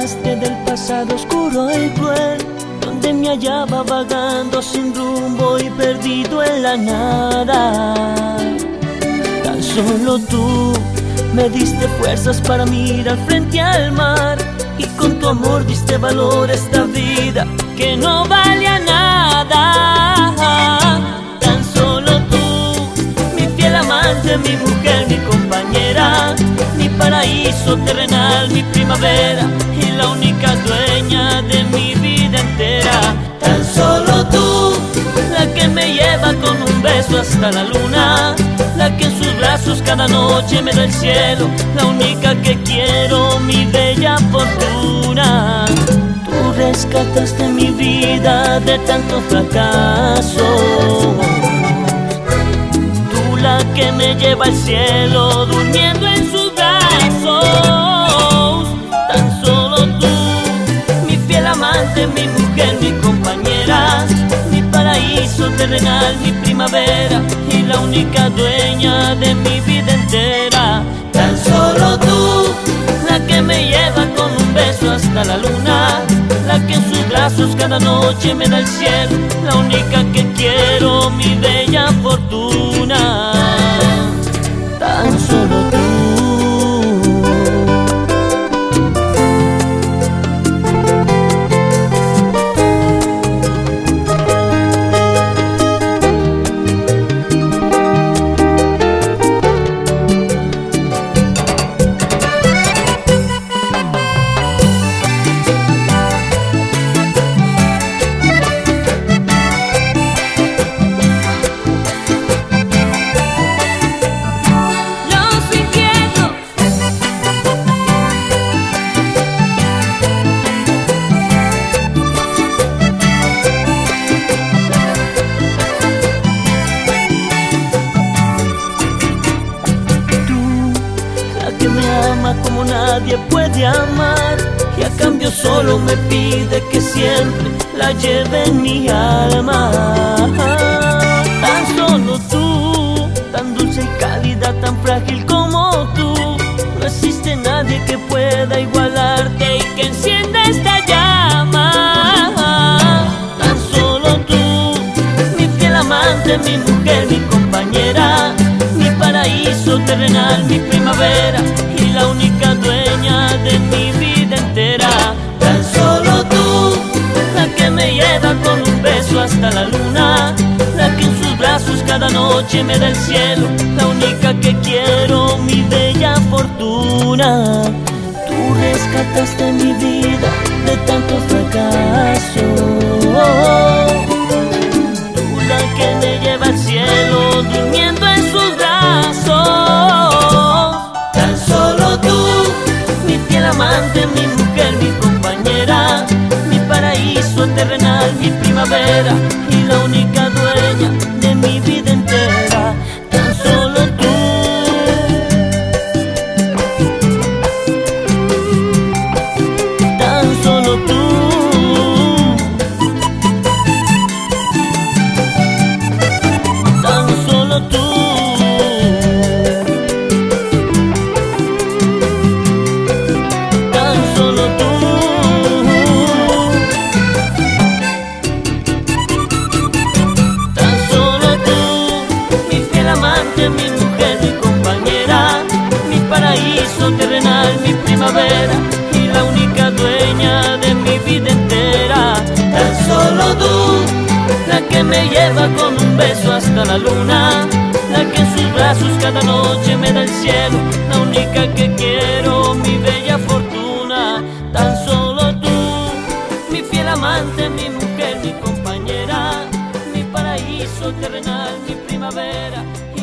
alejaste del pasado oscuro y cruel, donde me hallaba vagando sin rumbo y perdido en la nada. Tan solo tú me diste fuerzas para mirar frente al mar, y con tu amor diste valor a esta vida que no valía nada. Tan solo tú, mi fiel amante, mi mujer, mi compañera, mi paraíso terrenal, mi primavera y la única dueña de mi vida entera. Tan solo tú, la que me lleva con un beso hasta la luna, la que en sus brazos cada noche me da el cielo, la única que quiero, mi bella fortuna. Tú rescataste mi vida de tantos fracasos, tú la que me lleva al cielo durmiendo en sus brazos. Tan solo tú, mi fiel amante, mi mujer, mi compañera, mi paraíso terrenal, mi primavera y la única dueña de mi vida entera. Tan solo tú, la que me lleva con un beso hasta la luna, la que en sus brazos cada noche me da el cielo, la única que quiero, mi bella fortuna. Tan solo tú. Como nadie puede amar, y a cambio solo me pide que siempre la lleve en mi alma. Tan solo tú, tan dulce y cálida, tan frágil como tú, no existe nadie que pueda igualarte y que encienda esta llama. Tan solo tú, mi fiel amante, mi mujer, mi compañera, mi paraíso terrenal, mi primavera y la única dueña de mi vida entera. Tan solo tú, la que me lleva con un beso hasta la luna, la que en sus brazos cada noche me da el cielo, la única que quiero, mi bella fortuna. Tú rescataste mi vida de tantos fracasos, tú la que me lleva al cielo durmiendo en sus brazos. Tan solo tú, mi fiel amante, mi mujer, mi compañera, mi paraíso terrenal, mi primavera y la única dueña de mi vida entera. Tan solo tú. Tan solo tú. Tan solo tú. Mi mujer, mi compañera, mi paraíso terrenal, mi primavera y la única dueña de mi vida entera. Tan solo tú, la que me lleva con un beso hasta la luna, la que en sus brazos cada noche me da el cielo, la única que quiero, mi bella fortuna. Tan solo tú, mi fiel amante, mi mujer, mi compañera, mi paraíso terrenal, mi primavera